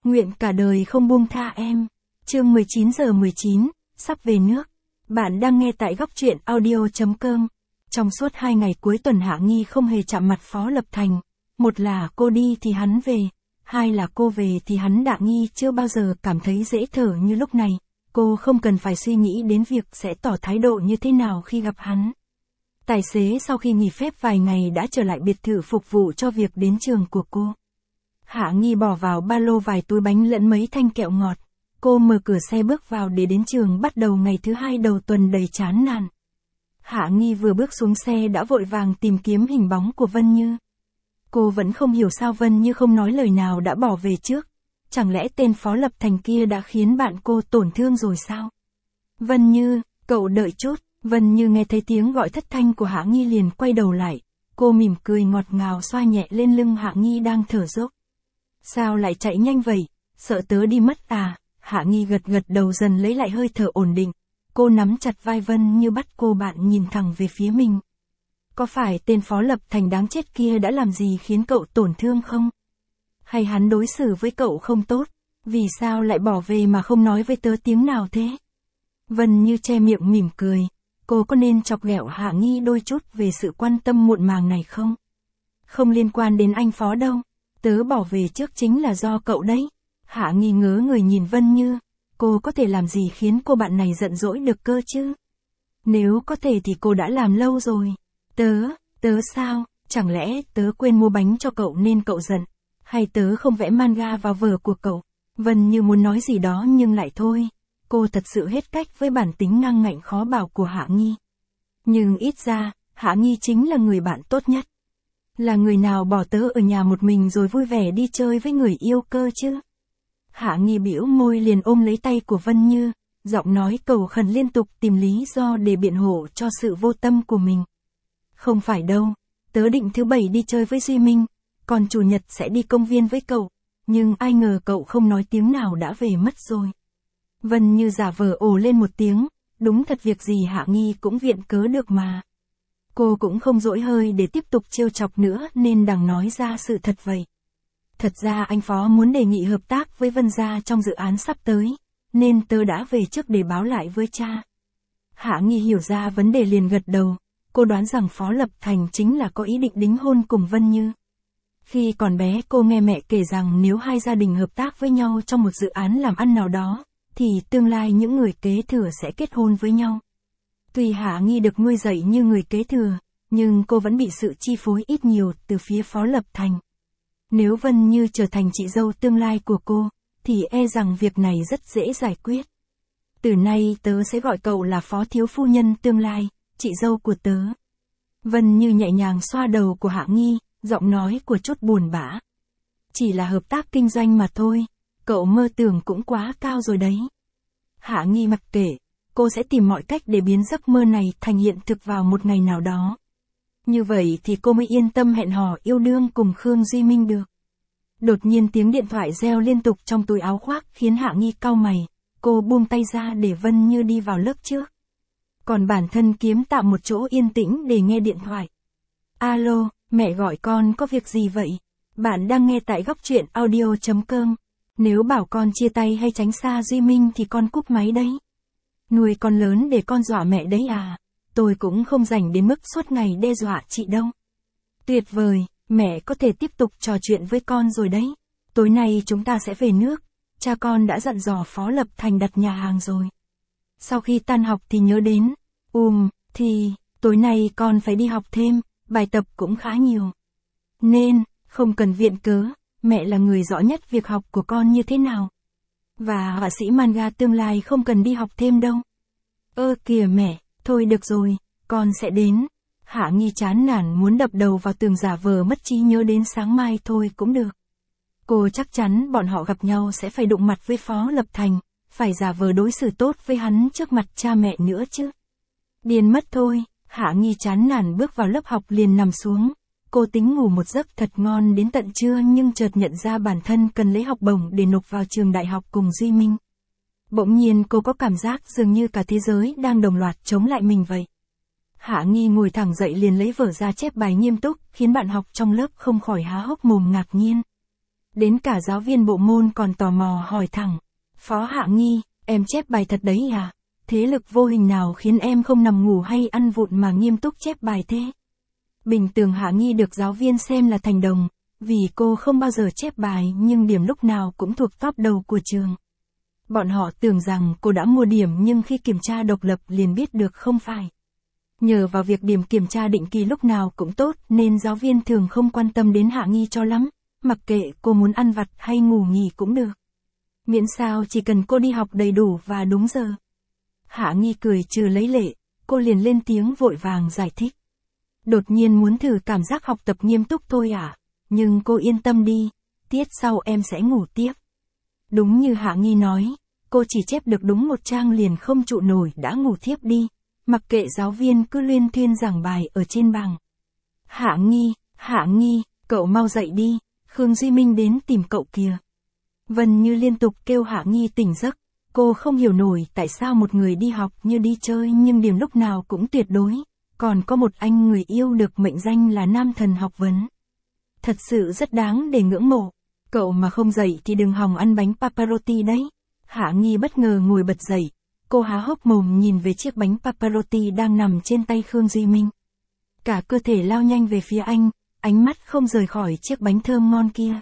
Nguyện cả đời không buông tha em. Chương 19:19, sắp về nước. Bạn đang nghe tại góc truyện audio.com. Trong suốt 2 ngày cuối tuần Hạ Nghi không hề chạm mặt Phó Lập Thành. Một là cô đi thì hắn về, hai là cô về thì hắn Hạ Nghi chưa bao giờ cảm thấy dễ thở như lúc này. Cô không cần phải suy nghĩ đến việc sẽ tỏ thái độ như thế nào khi gặp hắn. Tài xế sau khi nghỉ phép vài ngày đã trở lại biệt thự phục vụ cho việc đến trường của cô. Hạ Nghi bỏ vào ba lô vài túi bánh lẫn mấy thanh kẹo ngọt. Cô mở cửa xe bước vào để đến trường bắt đầu ngày thứ 2 đầu tuần đầy chán nản. Hạ Nghi vừa bước xuống xe đã vội vàng tìm kiếm hình bóng của Vân Như. Cô vẫn không hiểu sao Vân Như không nói lời nào đã bỏ về trước. Chẳng lẽ tên Phó Lập Thành kia đã khiến bạn cô tổn thương rồi sao? Vân Như, cậu đợi chút. Vân Như nghe thấy tiếng gọi thất thanh của Hạ Nghi liền quay đầu lại. Cô mỉm cười ngọt ngào xoa nhẹ lên lưng Hạ Nghi đang thở dốc. Sao lại chạy nhanh vậy? Sợ tớ đi mất à? Hạ Nghi gật gật đầu dần lấy lại hơi thở ổn định. Cô nắm chặt vai Vân Như bắt cô bạn nhìn thẳng về phía mình. Có phải tên Phó Lập Thành đáng chết kia đã làm gì khiến cậu tổn thương không? Hay hắn đối xử với cậu không tốt? Vì sao lại bỏ về mà không nói với tớ tiếng nào thế? Vân Như che miệng mỉm cười. Cô có nên chọc ghẹo Hạ Nghi đôi chút về sự quan tâm muộn màng này không? Không liên quan đến anh Phó đâu. Tớ bỏ về trước chính là do cậu đấy. Hạ Nghi ngớ người nhìn Vân Như. Cô có thể làm gì khiến cô bạn này giận dỗi được cơ chứ? Nếu có thể thì cô đã làm lâu rồi. Tớ sao? Chẳng lẽ tớ quên mua bánh cho cậu nên cậu giận? Hay tớ không vẽ manga vào vở của cậu? Vân Như muốn nói gì đó nhưng lại thôi. Cô thật sự hết cách với bản tính ngang ngạnh khó bảo của Hạ Nghi. Nhưng ít ra, Hạ Nghi chính là người bạn tốt nhất. Là người nào bỏ tớ ở nhà một mình rồi vui vẻ đi chơi với người yêu cơ chứ? Hạ Nghi bĩu môi liền ôm lấy tay của Vân Như, giọng nói cầu khẩn liên tục tìm lý do để biện hộ cho sự vô tâm của mình. Không phải đâu, tớ định thứ 7 đi chơi với Duy Minh, còn chủ nhật sẽ đi công viên với cậu, nhưng ai ngờ cậu không nói tiếng nào đã về mất rồi. Vân Như giả vờ ồ lên một tiếng, đúng thật việc gì Hạ Nghi cũng viện cớ được mà. Cô cũng không dỗi hơi để tiếp tục trêu chọc nữa nên đành nói ra sự thật vậy. Thật ra anh Phó muốn đề nghị hợp tác với Vân gia trong dự án sắp tới, nên tớ đã về trước để báo lại với cha. Hạ Nghi hiểu ra vấn đề liền gật đầu, cô đoán rằng Phó Lập Thành chính là có ý định đính hôn cùng Vân Như. Khi còn bé cô nghe mẹ kể rằng nếu hai gia đình hợp tác với nhau trong một dự án làm ăn nào đó, thì tương lai những người kế thừa sẽ kết hôn với nhau. Tuy Hạ Nghi được nuôi dạy như người kế thừa, nhưng cô vẫn bị sự chi phối ít nhiều từ phía Phó Lập Thành. Nếu Vân Như trở thành chị dâu tương lai của cô, thì e rằng việc này rất dễ giải quyết. Từ nay tớ sẽ gọi cậu là Phó Thiếu Phu Nhân tương lai, chị dâu của tớ. Vân Như nhẹ nhàng xoa đầu của Hạ Nghi, giọng nói của chút buồn bã. Chỉ là hợp tác kinh doanh mà thôi, cậu mơ tưởng cũng quá cao rồi đấy. Hạ Nghi mặc kệ, cô sẽ tìm mọi cách để biến giấc mơ này thành hiện thực vào một ngày nào đó. Như vậy thì cô mới yên tâm hẹn hò yêu đương cùng Khương Duy Minh được. Đột nhiên tiếng điện thoại reo liên tục trong túi áo khoác khiến Hạ Nghi cau mày. Cô buông tay ra để Vân Như đi vào lớp trước. Còn bản thân kiếm tạm một chỗ yên tĩnh để nghe điện thoại. Alo, mẹ gọi con có việc gì vậy? Bạn đang nghe tại góc truyện audio.com. Nếu bảo con chia tay hay tránh xa Duy Minh thì con cúp máy đấy. Nuôi con lớn để con dọa mẹ đấy à? Tôi cũng không rảnh đến mức suốt ngày đe dọa chị đâu. Tuyệt vời, mẹ có thể tiếp tục trò chuyện với con rồi đấy. Tối nay chúng ta sẽ về nước. Cha con đã dặn dò Phó Lập Thành đặt nhà hàng rồi. Sau khi tan học thì nhớ đến. Thì, tối nay con phải đi học thêm, bài tập cũng khá nhiều. Nên, không cần viện cớ, mẹ là người rõ nhất việc học của con như thế nào. Và họa sĩ manga tương lai không cần đi học thêm đâu. Kìa mẹ, thôi được rồi, con sẽ đến. Hạ Nghi chán nản muốn đập đầu vào tường giả vờ mất trí nhớ đến sáng mai thôi cũng được. Cô chắc chắn bọn họ gặp nhau sẽ phải đụng mặt với Phó Lập Thành, phải giả vờ đối xử tốt với hắn trước mặt cha mẹ nữa chứ. Điên mất thôi, Hạ Nghi chán nản bước vào lớp học liền nằm xuống. Cô tính ngủ một giấc thật ngon đến tận trưa nhưng chợt nhận ra bản thân cần lấy học bổng để nộp vào trường đại học cùng Duy Minh. Bỗng nhiên cô có cảm giác dường như cả thế giới đang đồng loạt chống lại mình vậy. Hạ Nghi ngồi thẳng dậy liền lấy vở ra chép bài nghiêm túc, khiến bạn học trong lớp không khỏi há hốc mồm ngạc nhiên. Đến cả giáo viên bộ môn còn tò mò hỏi thẳng. Phó Hạ Nghi, em chép bài thật đấy à? Thế lực vô hình nào khiến em không nằm ngủ hay ăn vụng mà nghiêm túc chép bài thế? Bình thường Hạ Nghi được giáo viên xem là thành đồng, vì cô không bao giờ chép bài nhưng điểm lúc nào cũng thuộc top đầu của trường. Bọn họ tưởng rằng cô đã mua điểm nhưng khi kiểm tra độc lập liền biết được không phải. Nhờ vào việc điểm kiểm tra định kỳ lúc nào cũng tốt nên giáo viên thường không quan tâm đến Hạ Nghi cho lắm, mặc kệ cô muốn ăn vặt hay ngủ nghỉ cũng được. Miễn sao chỉ cần cô đi học đầy đủ và đúng giờ. Hạ Nghi cười trừ lấy lệ, cô liền lên tiếng vội vàng giải thích. Đột nhiên muốn thử cảm giác học tập nghiêm túc thôi à, nhưng cô yên tâm đi, tiết sau em sẽ ngủ tiếp. Đúng như Hạ Nghi nói, cô chỉ chép được đúng một trang liền không trụ nổi đã ngủ thiếp đi, mặc kệ giáo viên cứ luyên thuyên giảng bài ở trên bảng. Hạ Nghi, cậu mau dậy đi, Khương Duy Minh đến tìm cậu kìa. Vân Như liên tục kêu Hạ Nghi tỉnh giấc, cô không hiểu nổi tại sao một người đi học như đi chơi nhưng điểm lúc nào cũng tuyệt đối, còn có một anh người yêu được mệnh danh là nam thần học vấn. Thật sự rất đáng để ngưỡng mộ, cậu mà không dậy thì đừng hòng ăn bánh pepperoni đấy. Hạ Nghi bất ngờ ngồi bật dậy, cô há hốc mồm nhìn về chiếc bánh pepperoni đang nằm trên tay Khương Duy Minh. Cả cơ thể lao nhanh về phía anh, ánh mắt không rời khỏi chiếc bánh thơm ngon kia.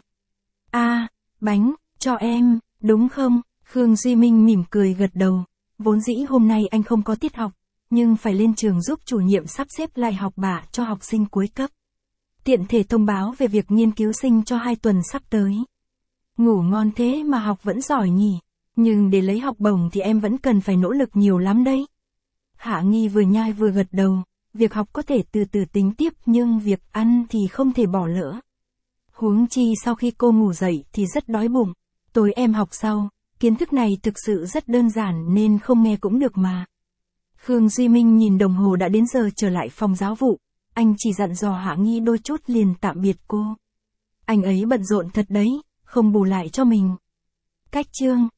Bánh, cho em, đúng không? Khương Duy Minh mỉm cười gật đầu, vốn dĩ hôm nay anh không có tiết học, nhưng phải lên trường giúp chủ nhiệm sắp xếp lại học bạ cho học sinh cuối cấp. Tiện thể thông báo về việc nghiên cứu sinh cho 2 tuần sắp tới. Ngủ ngon thế mà học vẫn giỏi nhỉ, nhưng để lấy học bổng thì em vẫn cần phải nỗ lực nhiều lắm đấy. Hạ Nghi vừa nhai vừa gật đầu, việc học có thể từ từ tính tiếp nhưng việc ăn thì không thể bỏ lỡ. Huống chi sau khi cô ngủ dậy thì rất đói bụng, tối em học sau, kiến thức này thực sự rất đơn giản nên không nghe cũng được mà. Khương Duy Minh nhìn đồng hồ đã đến giờ trở lại phòng giáo vụ, anh chỉ dặn dò Hạ Nghi đôi chút liền tạm biệt cô. Anh ấy bận rộn thật đấy, không bù lại cho mình. Cách chương